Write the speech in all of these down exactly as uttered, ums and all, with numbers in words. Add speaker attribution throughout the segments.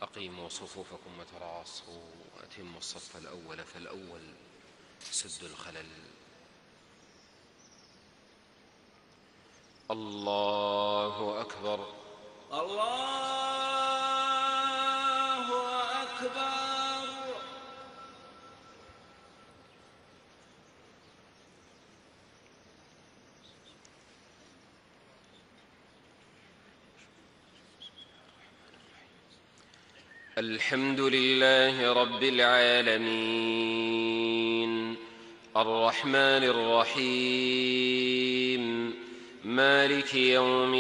Speaker 1: أقيموا صفوفكم وتراصوا وأتموا الصف الأول فالأول سدوا الخلل. الله أكبر.
Speaker 2: الله أكبر.
Speaker 1: الحمد لله رب العالمين الرحمن الرحيم مالك يوم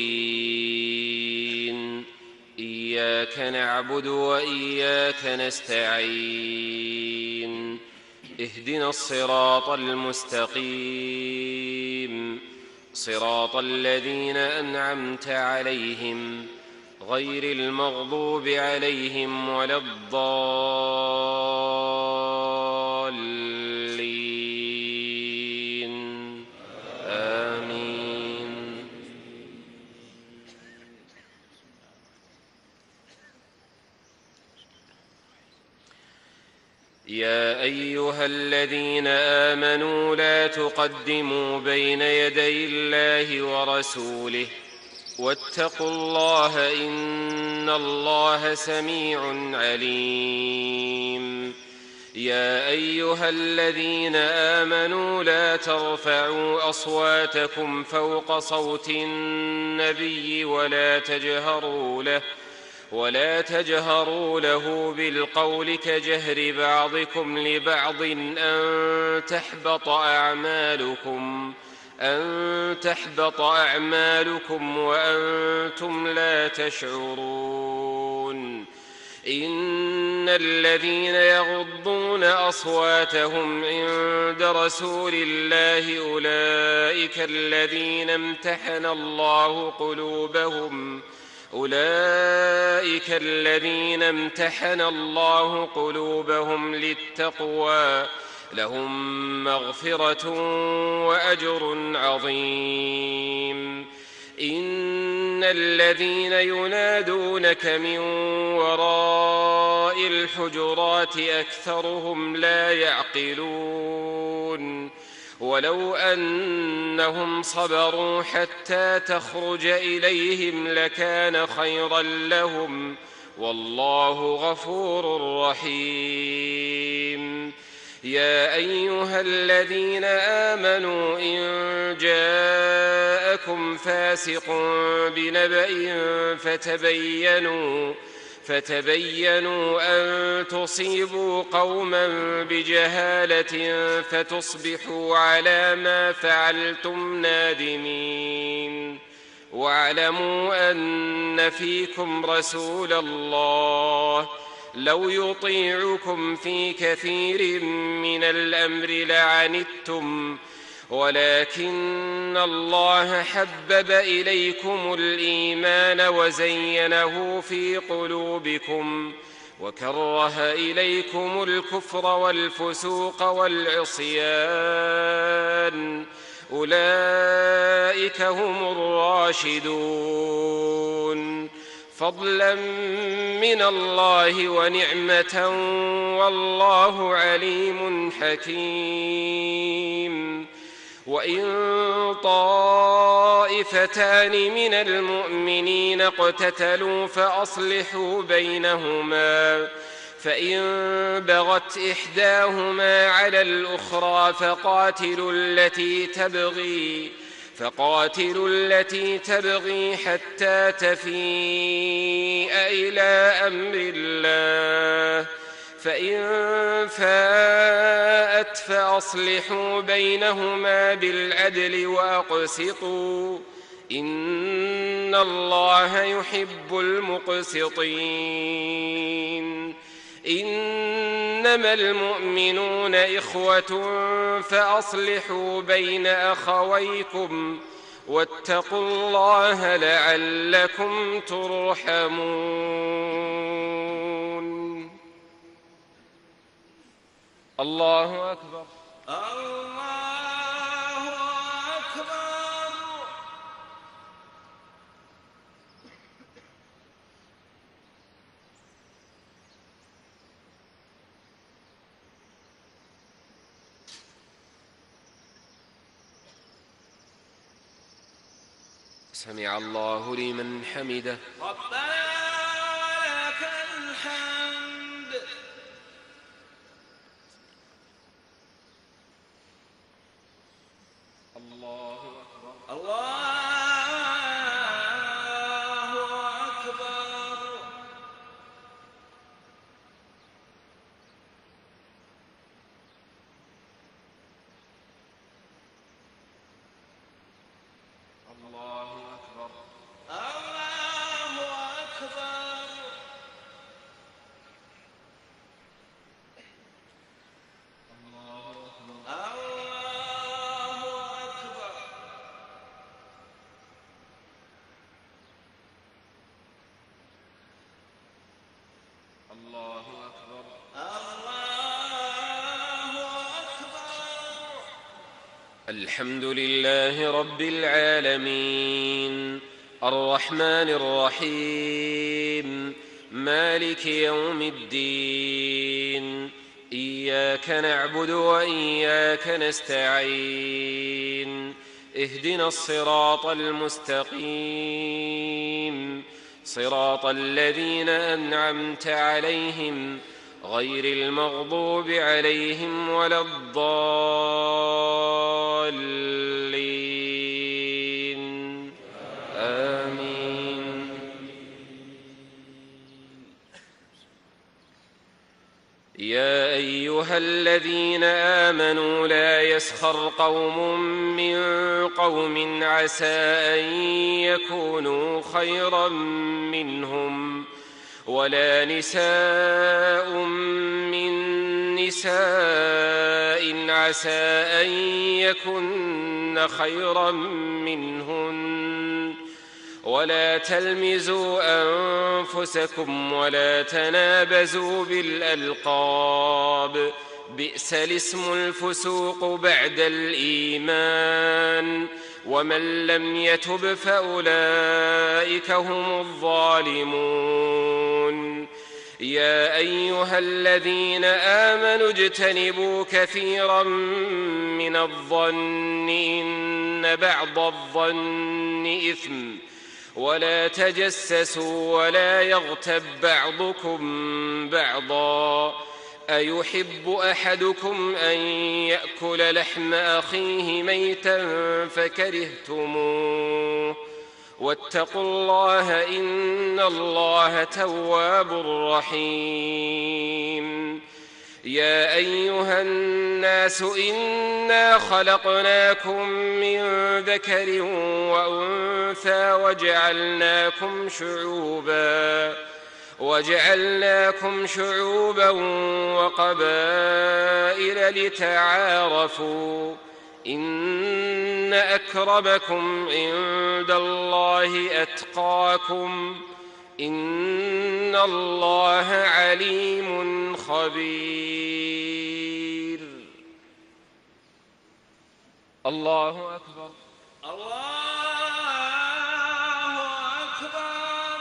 Speaker 1: الدين. إياك نعبد وإياك نستعين. اهدنا الصراط المستقيم صراط الذين أنعمت عليهم غير المغضوب عليهم ولا الضالين. آمين. يا أيها الذين آمنوا لا تقدموا بين يدي الله ورسوله واتقوا الله إن الله سميع عليم. يا أيها الذين آمنوا لا ترفعوا أصواتكم فوق صوت النبي ولا تجهروا له ولا تجهروا له بالقول كجهر بعضكم لبعض أن تحبط أعمالكم أن تحبط أعمالكم وأنتم لا تشعرون. إن الذين يغضون أصواتهم عند رسول الله أولئك الذين امتحن الله قلوبهم أولئك الذين امتحن الله قلوبهم للتقوى لهم مغفرة وأجر عظيم. إن الذين ينادونك من وراء الحجرات أكثرهم لا يعقلون. ولو أنهم صبروا حتى تخرج إليهم لكان خيرا لهم والله غفور رحيم. يا أيها الذين آمنوا إن جاءكم فاسق بنبأ فتبينوا فتبينوا أن تصيبوا قوما بجهالة فتصبحوا على ما فعلتم نادمين. واعلموا أن فيكم رسول الله لو يطيعكم في كثير من الأمر لعنتم ولكن الله حبب إليكم الإيمان وزينه في قلوبكم وكره إليكم الكفر والفسوق والعصيان أولئك هم الراشدون فضلا من الله ونعمة والله عليم حكيم. وإن طائفتان من المؤمنين اقتتلوا فأصلحوا بينهما فإن بغت إحداهما على الأخرى فقاتلوا التي تبغي فقاتلوا التي تبغي حتى تفيء إلى أمر الله فإن فاءت فأصلحوا بينهما بالعدل وأقسطوا إن الله يحب المقسطين. إنما المؤمنون إخوة فأصلحوا بين أخويكم واتقوا الله لعلكم ترحمون. الله أكبر.
Speaker 2: الله أكبر.
Speaker 1: سمع الله لمن حمده.
Speaker 2: ربنا ولك الحمد.
Speaker 1: الله أكبر.
Speaker 2: الله أكبر.
Speaker 1: الله أكبر.
Speaker 2: الله أكبر.
Speaker 1: الله أكبر.
Speaker 2: الله أكبر.
Speaker 1: الله أكبر.
Speaker 2: الله أكبر.
Speaker 1: الحمد لله رب العالمين الرحمن الرحيم مالك يوم الدين. إياك نعبد وإياك نستعين. اهدنا الصراط المستقيم صراط الذين أنعمت عليهم غير المغضوب عليهم ولا الضالين. آمين. يا أيها الذين آمنوا لا يسخر قوم من قوم عسى أن يكونوا خيرا منهم ولا نساء من نساء عسى أن يكن خيرا منهن ولا تلمزوا أنفسكم ولا تنابزوا بالألقاب بئس الاسم الفسوق بعد الإيمان ومن لم يتب فأولئك هم الظالمون. يا أيها الذين آمنوا اجتنبوا كثيرا من الظن إن بعض الظن إثم ولا تجسسوا ولا يغتب بعضكم بعضا أيحب أحدكم أن يأكل لحم أخيه ميتا فكرهتموه واتقوا الله إن الله تواب رحيم. يا أيها الناس إنا خلقناكم من ذكر وأنثى وجعلناكم شعوبا وجعلناكم شعوبا وقبائل لتعارفوا إن أكرمكم عند الله أتقاكم إن الله عليم خبير. الله أكبر.
Speaker 2: الله أكبر.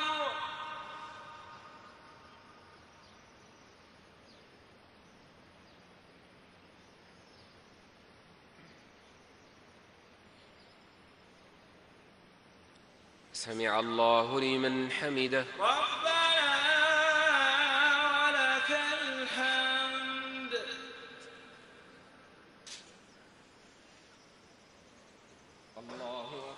Speaker 1: سمع الله لمن حمده.
Speaker 2: ربنا ولك الحمد.
Speaker 1: الله